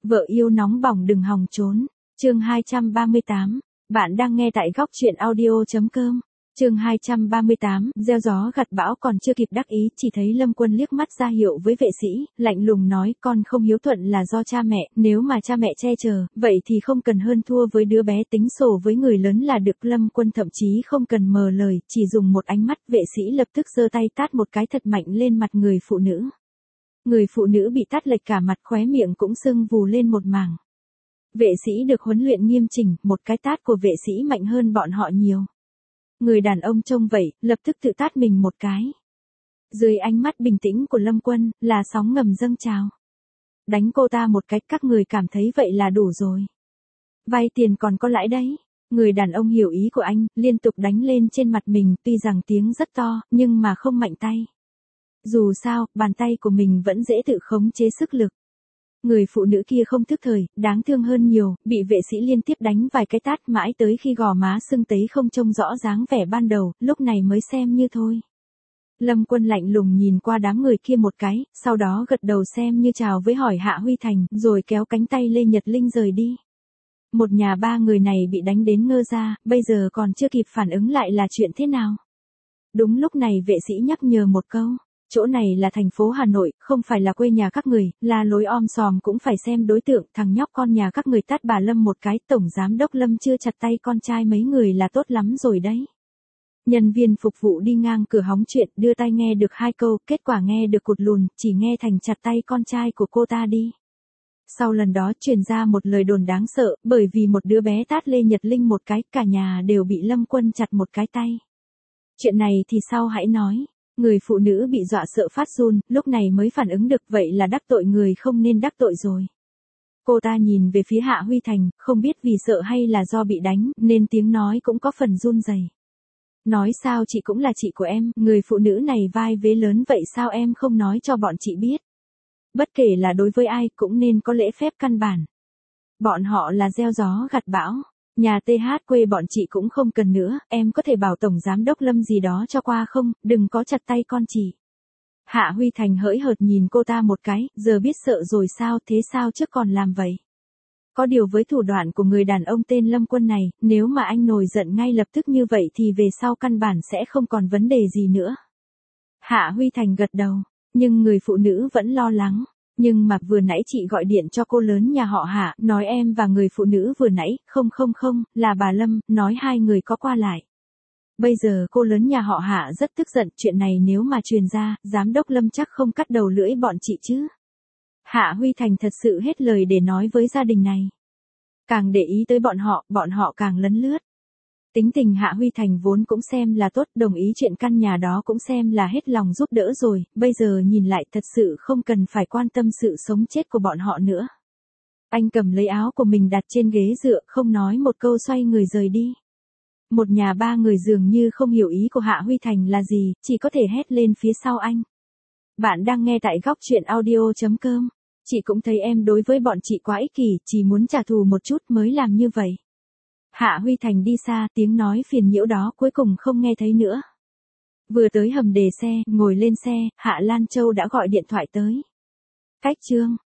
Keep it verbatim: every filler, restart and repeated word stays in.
Vợ yêu nóng bỏng đừng hòng trốn. Chương hai trăm ba mươi tám. Bạn đang nghe tại góc truyện audio.com. Chương hai trăm ba mươi tám, gieo gió gặt bão còn chưa kịp đắc ý, chỉ thấy Lâm Quân liếc mắt ra hiệu với vệ sĩ, lạnh lùng nói, con không hiếu thuận là do cha mẹ, nếu mà cha mẹ che chở, vậy thì không cần hơn thua với đứa bé, tính sổ với người lớn là được. Lâm Quân thậm chí không cần mờ lời, chỉ dùng một ánh mắt, vệ sĩ lập tức giơ tay tát một cái thật mạnh lên mặt người phụ nữ. Người phụ nữ bị tát lệch cả mặt, khóe miệng cũng sưng vù lên một mảng. Vệ sĩ được huấn luyện nghiêm chỉnh, một cái tát của vệ sĩ mạnh hơn bọn họ nhiều. Người đàn ông trông vậy, lập tức tự tát mình một cái. Dưới ánh mắt bình tĩnh của Lâm Quân, là sóng ngầm dâng trào. Đánh cô ta một cái, các người cảm thấy vậy là đủ rồi. Vay tiền còn có lãi đấy. Người đàn ông hiểu ý của anh, liên tục đánh lên trên mặt mình, tuy rằng tiếng rất to, nhưng mà không mạnh tay. Dù sao, bàn tay của mình vẫn dễ tự khống chế sức lực. Người phụ nữ kia không thức thời, đáng thương hơn nhiều, bị vệ sĩ liên tiếp đánh vài cái tát mãi tới khi gò má sưng tấy không trông rõ dáng vẻ ban đầu, lúc này mới xem như thôi. Lâm Quân lạnh lùng nhìn qua đám người kia một cái, sau đó gật đầu xem như chào với hỏi Hạ Huy Thành, rồi kéo cánh tay Lê Nhật Linh rời đi. Một nhà ba người này bị đánh đến ngơ ra, bây giờ còn chưa kịp phản ứng lại là chuyện thế nào. Đúng lúc này vệ sĩ nhắc nhở một câu. Chỗ này là thành phố Hà Nội, không phải là quê nhà các người, là lối om sòm cũng phải xem đối tượng, thằng nhóc con nhà các người tát bà Lâm một cái, tổng giám đốc Lâm chưa chặt tay con trai mấy người là tốt lắm rồi đấy. Nhân viên phục vụ đi ngang cửa hóng chuyện, đưa tai nghe được hai câu, kết quả nghe được cụt lùn, chỉ nghe thành chặt tay con trai của cô ta đi. Sau lần đó truyền ra một lời đồn đáng sợ, bởi vì một đứa bé tát Lê Nhật Linh một cái, cả nhà đều bị Lâm Quân chặt một cái tay. Chuyện này thì sau hãy nói. Người phụ nữ bị dọa sợ phát run, lúc này mới phản ứng được, vậy là đắc tội người không nên đắc tội rồi. Cô ta nhìn về phía Hạ Huy Thành, không biết vì sợ hay là do bị đánh, nên tiếng nói cũng có phần run rẩy. Nói sao chị cũng là chị của em, người phụ nữ này vai vế lớn vậy sao em không nói cho bọn chị biết. Bất kể là đối với ai cũng nên có lễ phép căn bản. Bọn họ là gieo gió gặt bão. Nhà tê hát quê bọn chị cũng không cần nữa, em có thể bảo tổng giám đốc Lâm gì đó cho qua không, đừng có chặt tay con chị. Hạ Huy Thành hỡi hợt nhìn cô ta một cái, giờ biết sợ rồi sao, thế sao trước còn làm vậy. Có điều với thủ đoạn của người đàn ông tên Lâm Quân này, nếu mà anh nổi giận ngay lập tức như vậy thì về sau căn bản sẽ không còn vấn đề gì nữa. Hạ Huy Thành gật đầu, nhưng người phụ nữ vẫn lo lắng. Nhưng mà vừa nãy chị gọi điện cho cô lớn nhà họ Hạ, nói em và người phụ nữ vừa nãy, không không không, là bà Lâm, nói hai người có qua lại. Bây giờ cô lớn nhà họ Hạ rất tức giận, chuyện này nếu mà truyền ra, giám đốc Lâm chắc không cắt đầu lưỡi bọn chị chứ. Hạ Huy Thành thật sự hết lời để nói với gia đình này. Càng để ý tới bọn họ, bọn họ càng lấn lướt. Tính tình Hạ Huy Thành vốn cũng xem là tốt, đồng ý chuyện căn nhà đó cũng xem là hết lòng giúp đỡ rồi, bây giờ nhìn lại thật sự không cần phải quan tâm sự sống chết của bọn họ nữa. Anh cầm lấy áo của mình đặt trên ghế dựa, không nói một câu xoay người rời đi. Một nhà ba người dường như không hiểu ý của Hạ Huy Thành là gì, chỉ có thể hét lên phía sau anh. Bạn đang nghe tại góc truyện audio.com. Chị cũng thấy em đối với bọn chị quá ích kỷ, chỉ muốn trả thù một chút mới làm như vậy. Hạ Huy Thành đi xa, tiếng nói phiền nhiễu đó cuối cùng không nghe thấy nữa. Vừa tới hầm đề xe, ngồi lên xe, Hạ Lan Châu đã gọi điện thoại tới. Cách chương